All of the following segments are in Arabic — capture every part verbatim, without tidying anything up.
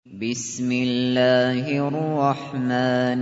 بسم الله الرحمن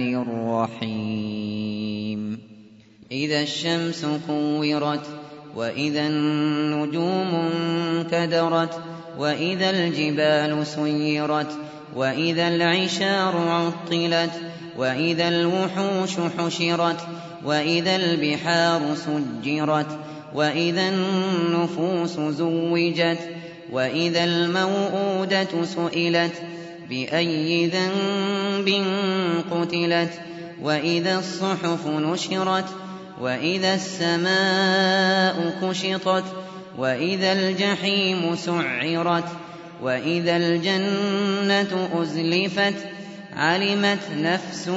الرحيم إذا الشمس كورت وإذا النجوم انكدرت وإذا الجبال سيرت وإذا العشار عطلت وإذا الوحوش حشرت وإذا البحار سجرت وإذا النفوس زوجت وإذا الموءودة سئلت بأي ذنب قتلت وإذا الصحف نشرت وإذا السماء كشطت وإذا الجحيم سعرت وإذا الجنة أزلفت علمت نفس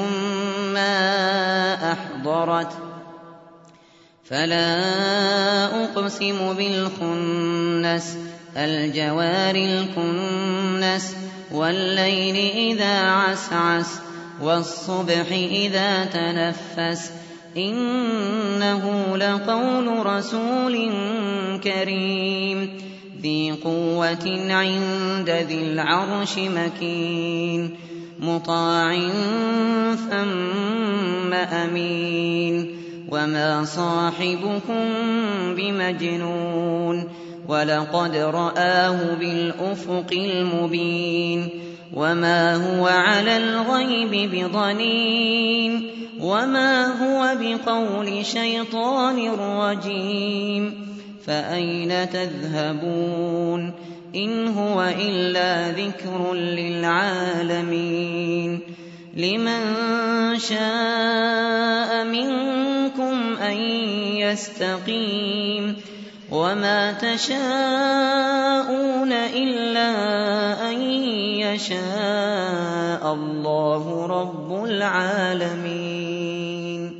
ما أحضرت فلا أقسم بالخنس الجوار الكنس والليل إذا عسعس والصبح إذا تنفس إنه لقول رسول كريم ذي قوة عند ذي العرش مكين مطاع ثم أمين وما صاحبكم بمجنون ولقد رآه بالأفق المبين وما هو على الغيب بضنين وما هو بقول شيطان رجيم فأين تذهبون إن هو إلا ذكر للعالمين لمن شاء منكم أن يستقيم وما تشاءون إلا أن يشاء الله رب العالمين.